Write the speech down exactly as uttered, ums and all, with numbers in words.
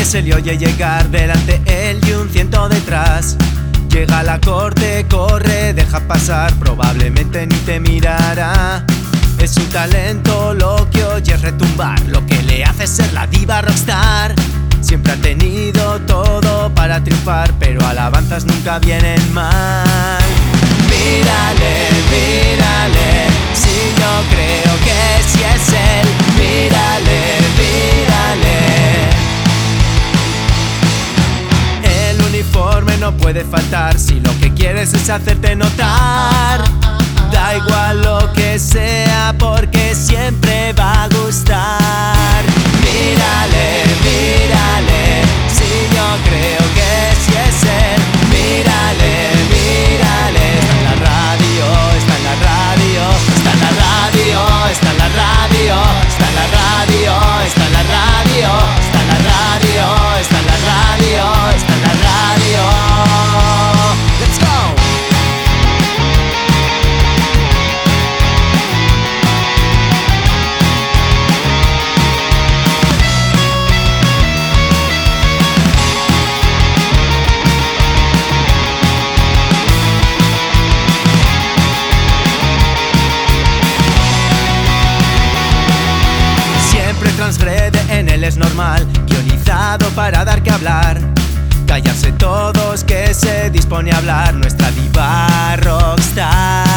se le oye llegar delante él y un ciento detrás. Llega a la corte, corre, deja pasar, probablemente ni te mirará. Es su talento lo que oyes retumbar, lo que le hace ser la diva rockstar. Siempre ha tenido todo para triunfar, pero alabanzas nunca vienen mal. Mírale, mírale, si yo creo que si es él. Mírale, mírale. El uniforme no puede faltar si lo que quieres es hacerte notar. Da igual lo que sea porque siempre va a gustar. Mírale, mírale, si yo creo que si es él. Mírale, mírale. Está en la radio, está en la radio, está en la radio, está en la radio, está en la radio, está en la radio, está en la radio, está en la radio, está en la radio. Let's go. Transgrede, en él es normal, guionizado para dar que hablar. Callarse todos que se dispone a hablar, nuestra diva rockstar.